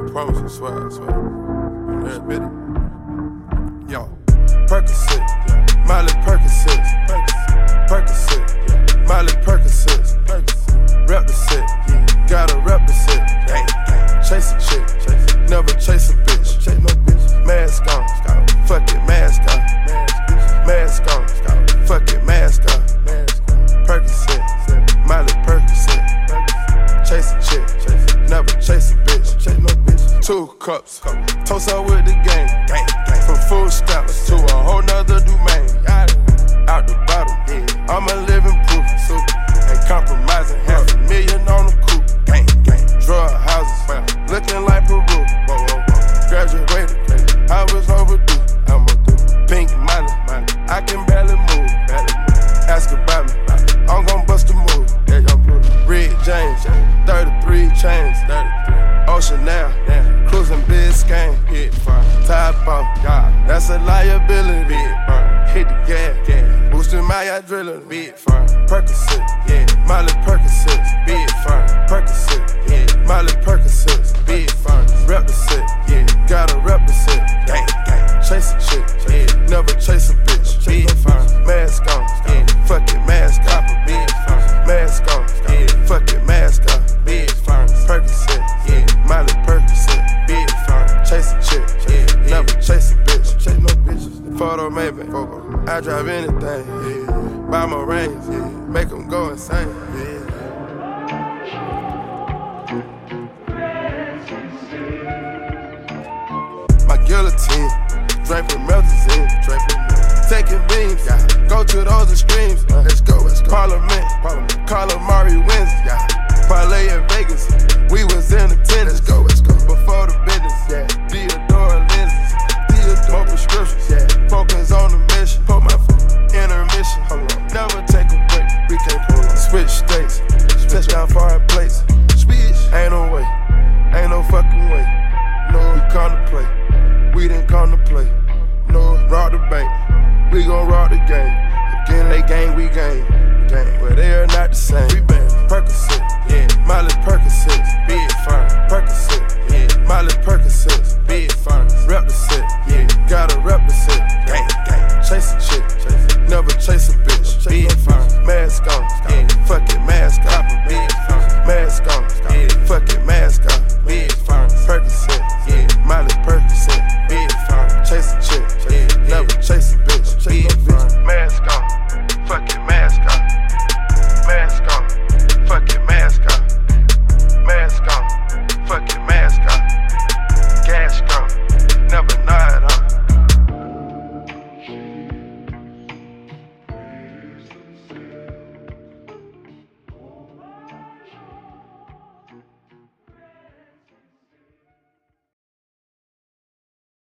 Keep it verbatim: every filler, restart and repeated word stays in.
promise, I swear, I swear. Every bit. Yo, Percocet, yeah. Miley Percocet, Percocet, yeah. Miley Percocet, rep the set, yeah. Gotta rep the set, gang, gang. Chase a chick, chase. Never chase a bitch, chase no bitch. Mask on, fuck it, mask on, mask on, fuck it, mask on. Percocet, Miley Percocet, chase a chick, chase. Never chase a bitch, chase no bitch. Two cups, toast up with the gang, gang, gang. From food stamps to a whole nother domain. Out the bottom, yeah. I'm a living proof, so ain't compromising. Half a million on the coupe, gang, gang. Drug houses, looking like Peru. Whoa, whoa, whoa. Graduated, I was overdue. I'm a do pink money, money. I can barely move, barely move. Ask about me, I'm gon' bust a move. Yeah, Red James, thirty-three chains, thirty-three. Ocean now, yeah. Cruising Biscayne, hit fire. Top off, yeah. That's a liability. Big fire. Hit the gas, gas. Boosting my adrenaline. Big fire. Percocet, yeah. Miley Percocet, big fire. Percocet, yeah. Miley Percocet, big fire. Rep the set, yeah. Gotta rep the set, gang, gang. Chase a chick, yeah. Never chase a bitch, big fire. Mask on, yeah. Fuck it, mask off, big fire. Mask on, yeah. Fuck it, mask off, big fire. Percocet, yeah. Miley Percocet, big fire. Chase a chick, yeah. Never chase a bitch, chase no bitches. Photo maybe, I drive anything, yeah. Buy my rings, yeah. Make them go insane, yeah. My guillotine, drink from Meltazine, drink from Meltazine. Taking beams, yeah. Go to those extremes, uh, let's go, let's go. Parliament, Parliament. Calamari wins, yeah. Parlay and